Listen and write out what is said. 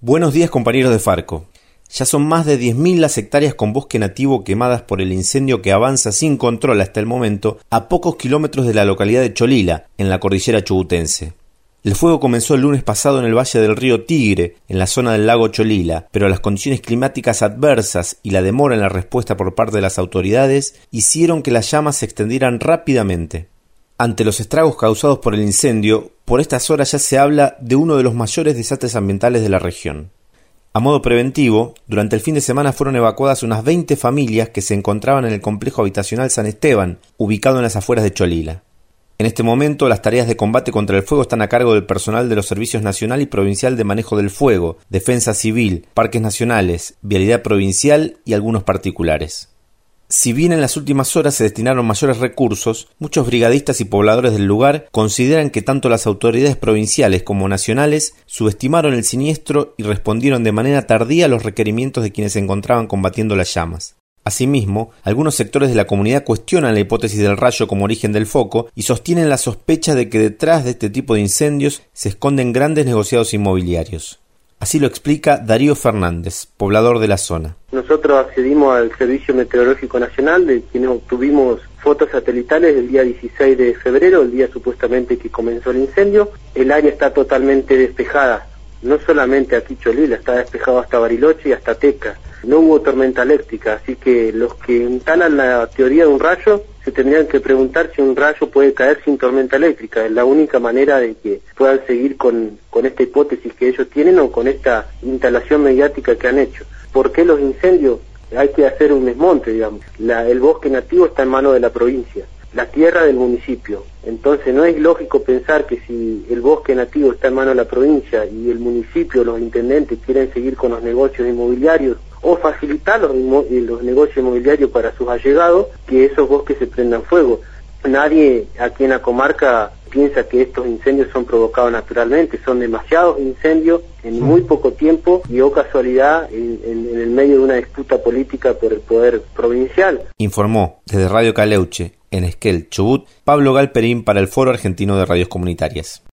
Buenos días, compañeros de Farco. Ya son más de 10.000 las hectáreas con bosque nativo quemadas por el incendio que avanza sin control hasta el momento a pocos kilómetros de la localidad de Cholila, en la cordillera chubutense. El fuego comenzó el lunes pasado en el valle del río Tigre, en la zona del lago Cholila, pero las condiciones climáticas adversas y la demora en la respuesta por parte de las autoridades hicieron que las llamas se extendieran rápidamente. Ante los estragos causados por el incendio, por estas horas ya se habla de uno de los mayores desastres ambientales de la región. A modo preventivo, durante el fin de semana fueron evacuadas unas 20 familias que se encontraban en el complejo habitacional San Esteban, ubicado en las afueras de Cholila. En este momento, las tareas de combate contra el fuego están a cargo del personal de los Servicios Nacional y Provincial de Manejo del Fuego, Defensa Civil, Parques Nacionales, Vialidad Provincial y algunos particulares. Si bien en las últimas horas se destinaron mayores recursos, muchos brigadistas y pobladores del lugar consideran que tanto las autoridades provinciales como nacionales subestimaron el siniestro y respondieron de manera tardía a los requerimientos de quienes se encontraban combatiendo las llamas. Asimismo, algunos sectores de la comunidad cuestionan la hipótesis del rayo como origen del foco y sostienen la sospecha de que detrás de este tipo de incendios se esconden grandes negociados inmobiliarios. Así lo explica Darío Fernández, poblador de la zona. Nosotros accedimos al Servicio Meteorológico Nacional, de quienes obtuvimos fotos satelitales el día 16 de febrero, el día supuestamente que comenzó el incendio. El área está totalmente despejada, no solamente aquí Cholila, está despejado hasta Bariloche y hasta Teca. No hubo tormenta eléctrica, así que los que instalan la teoría de un rayo se tendrían que preguntar si un rayo puede caer sin tormenta eléctrica. Es la única manera de que puedan seguir con esta hipótesis que ellos tienen o con esta instalación mediática que han hecho. ¿Por qué los incendios? Hay que hacer un desmonte, digamos. El bosque nativo está en manos de la provincia, la tierra del municipio. Entonces no es lógico pensar que si el bosque nativo está en manos de la provincia y el municipio, los intendentes quieren seguir con los negocios inmobiliarios o facilitar los negocios inmobiliarios para sus allegados, que esos bosques se prendan fuego. Nadie aquí en la comarca piensa que estos incendios son provocados naturalmente, son demasiados incendios en muy poco tiempo y o casualidad en el medio de una disputa política por el poder provincial. Informó desde Radio Caleuche, en Esquel, Chubut, Pablo Galperín para el Foro Argentino de Radios Comunitarias.